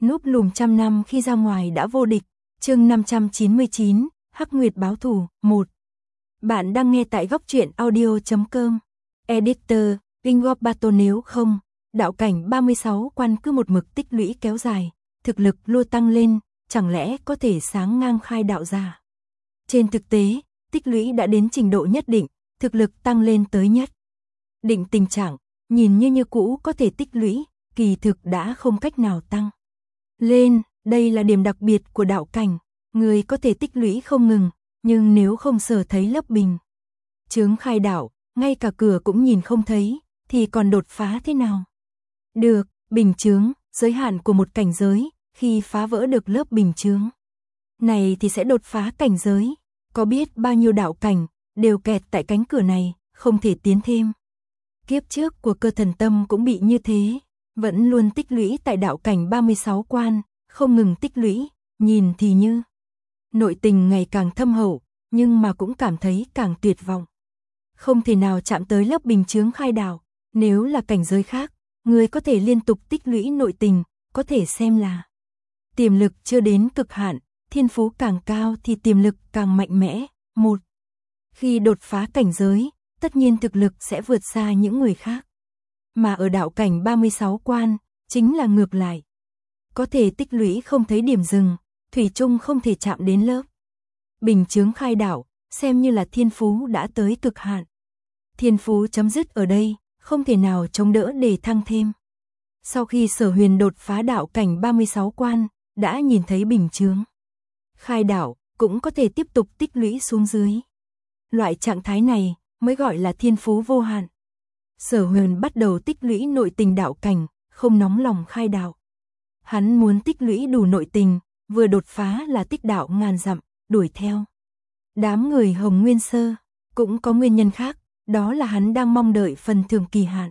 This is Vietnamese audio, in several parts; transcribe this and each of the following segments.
núp lùm trăm năm khi ra ngoài đã vô địch. Chương 599, Hắc Nguyệt báo thù 1. Bạn đang nghe tại góc truyện audio.com. Editor, Ingop Bato. Nếu không, đạo cảnh 36 quan cứ một mực tích lũy kéo dài, thực lực luôn tăng lên, chẳng lẽ có thể sáng ngang khai đạo giả. Trên thực tế, tích lũy đã đến trình độ nhất định, thực lực tăng lên tới nhất định tình trạng, nhìn như cũ có thể tích lũy, kỳ thực đã không cách nào tăng lên. Đây là điểm đặc biệt của đạo cảnh, người có thể tích lũy không ngừng, nhưng nếu không sở thấy lớp bình chướng khai đạo, ngay cả cửa cũng nhìn không thấy, thì còn đột phá thế nào? Được, bình chướng, giới hạn của một cảnh giới, khi phá vỡ được lớp bình chướng này thì sẽ đột phá cảnh giới. Có biết bao nhiêu đạo cảnh đều kẹt tại cánh cửa này, không thể tiến thêm. Kiếp trước của Cơ Thần Tâm cũng bị như thế, vẫn luôn tích lũy tại đạo cảnh 36 quan, không ngừng tích lũy, nhìn thì như nội tình ngày càng thâm hậu, nhưng mà cũng cảm thấy càng tuyệt vọng. Không thể nào chạm tới lớp bình chướng khai đạo. Nếu là cảnh giới khác, người có thể liên tục tích lũy nội tình, có thể xem là tiềm lực chưa đến cực hạn, thiên phú càng cao thì tiềm lực càng mạnh mẽ. Một, khi đột phá cảnh giới, tất nhiên thực lực sẽ vượt xa những người khác. Mà ở đạo cảnh 36 quan, chính là ngược lại. Có thể tích lũy không thấy điểm dừng, thủy chung không thể chạm đến lớp bình chướng khai đạo, xem như là thiên phú đã tới cực hạn. Thiên phú chấm dứt ở đây, không thể nào chống đỡ để thăng thêm. Sau khi Sở Huyền đột phá đạo cảnh 36 quan, đã nhìn thấy bình chướng khai đạo, cũng có thể tiếp tục tích lũy xuống dưới. Loại trạng thái này mới gọi là thiên phú vô hạn. Sở Huyền bắt đầu tích lũy nội tình đạo cảnh, không nóng lòng khai đạo. Hắn muốn tích lũy đủ nội tình, vừa đột phá là tích đạo ngàn dặm, đuổi theo đám người Hồng Nguyên Sơ. Cũng có nguyên nhân khác, đó là hắn đang mong đợi phần thưởng kỳ hạn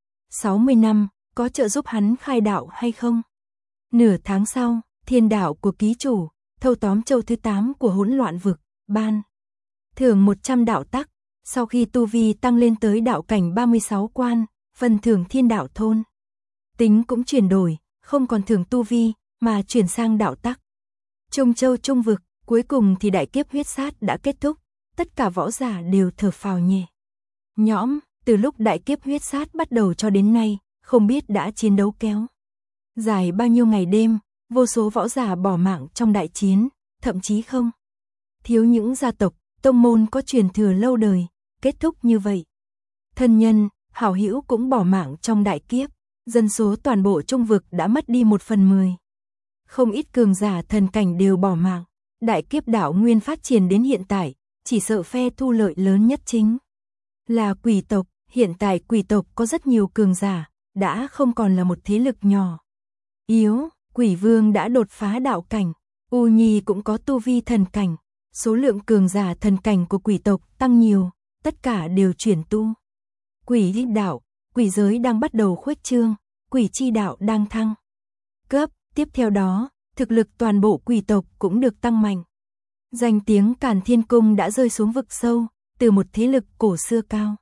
60 năm, có trợ giúp hắn khai đạo hay không. Nửa tháng sau, thiên đạo của ký chủ thâu tóm châu thứ 8 của hỗn loạn vực, ban thưởng 100 đạo tắc. Sau khi tu vi tăng lên tới đạo cảnh 36 quan, phần thưởng thiên đạo thôn tính cũng chuyển đổi, không còn thưởng tu vi, mà chuyển sang đạo tắc. Trung châu trung vực, cuối cùng thì đại kiếp huyết sát đã kết thúc, tất cả võ giả đều thở phào nhẹ nhõm. Từ lúc đại kiếp huyết sát bắt đầu cho đến nay, không biết đã chiến đấu kéo dài bao nhiêu ngày đêm, vô số võ giả bỏ mạng trong đại chiến, thậm chí không thiếu những gia tộc, tông môn có truyền thừa lâu đời, kết thúc như vậy. Thân nhân, hảo hữu cũng bỏ mạng trong đại kiếp, dân số toàn bộ trung vực đã mất đi 1/10. Không ít cường giả thần cảnh đều bỏ mạng. Đại kiếp đạo nguyên phát triển đến hiện tại, chỉ sợ phe thu lợi lớn nhất chính là quỷ tộc. Hiện tại quỷ tộc có rất nhiều cường giả, đã không còn là một thế lực nhỏ yếu. Quỷ vương đã đột phá đạo cảnh, U Nhi cũng có tu vi thần cảnh. Số lượng cường giả thần cảnh của quỷ tộc tăng nhiều, tất cả đều chuyển tu quỷ đạo. Quỷ giới đang bắt đầu khuếch trương, quỷ chi đạo đang thăng cấp. Tiếp theo đó, thực lực toàn bộ quỷ tộc cũng được tăng mạnh. Danh tiếng Càn Thiên Cung đã rơi xuống vực sâu, từ một thế lực cổ xưa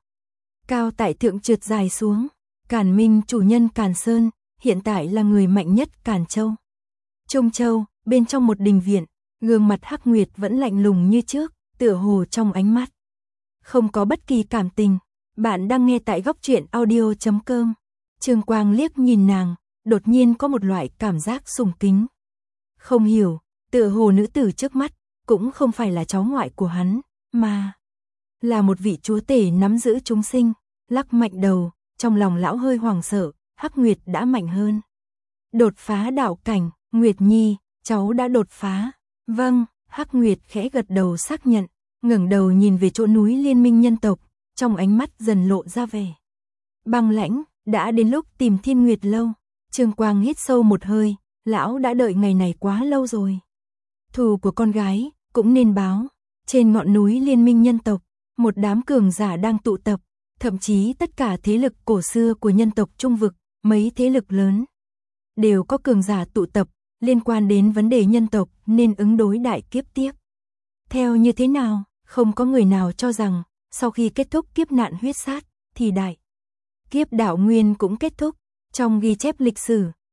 cao tại thượng trượt dài xuống. Càn Minh chủ nhân Càn Sơn, hiện tại là người mạnh nhất Càn Châu. Trung Châu, bên trong một đình viện, gương mặt Hắc Nguyệt vẫn lạnh lùng như trước, tựa hồ trong ánh mắt không có bất kỳ cảm tình. Bạn đang nghe tại góc truyện audio.com. Trương Quang liếc nhìn nàng, đột nhiên có một loại cảm giác sùng kính. Không hiểu, tựa hồ nữ tử trước mắt cũng không phải là cháu ngoại của hắn, mà là một vị chúa tể nắm giữ chúng sinh. Lắc mạnh đầu, trong lòng lão hơi hoảng sợ, Hắc Nguyệt đã mạnh hơn. Đột phá đạo cảnh, Nguyệt Nhi, cháu đã đột phá. Vâng, Hắc Nguyệt khẽ gật đầu xác nhận, ngẩng đầu nhìn về chỗ núi Liên Minh nhân tộc, trong ánh mắt dần lộ ra vẻ băng lãnh. Đã đến lúc tìm Thiên Nguyệt lâu. Trương Quang hít sâu một hơi, lão đã đợi ngày này quá lâu rồi. Thù của con gái cũng nên báo. Trên ngọn núi Liên Minh nhân tộc, một đám cường giả đang tụ tập, thậm chí tất cả thế lực cổ xưa của nhân tộc trung vực, mấy thế lực lớn đều có cường giả tụ tập, liên quan đến vấn đề nhân tộc nên ứng đối đại kiếp tiếp theo như thế nào. Không có người nào cho rằng sau khi kết thúc kiếp nạn huyết sát thì đại kiếp đạo nguyên cũng kết thúc. Trong ghi chép lịch sử,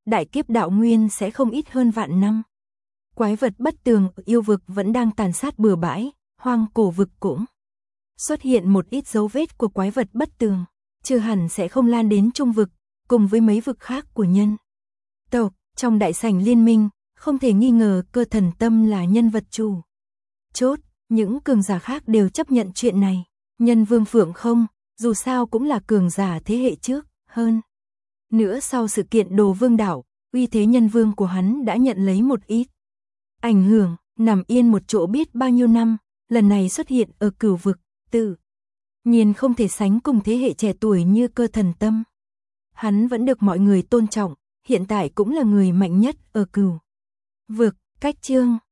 đại kiếp đạo nguyên sẽ không ít hơn vạn năm. Quái vật bất tường ở yêu vực vẫn đang tàn sát bừa bãi, hoang cổ vực cũng xuất hiện một ít dấu vết của quái vật bất tường, chưa hẳn sẽ không lan đến trung vực, cùng với mấy vực khác của nhân tộc. Trong đại sảnh liên minh, không thể nghi ngờ Cơ Thần Tâm là nhân vật chủ chốt, những cường giả khác đều chấp nhận chuyện này. Nhân Vương Phượng không, dù sao cũng là cường giả thế hệ trước, hơn nữa sau sự kiện Đồ Vương đảo, uy thế nhân vương của hắn đã nhận lấy một ít ảnh hưởng, nằm yên một chỗ biết bao nhiêu năm, lần này xuất hiện ở Cửu vực, tự nhiên không thể sánh cùng thế hệ trẻ tuổi như Cơ Thần Tâm. Hắn vẫn được mọi người tôn trọng, hiện tại cũng là người mạnh nhất ở Cửu vực. Cách chương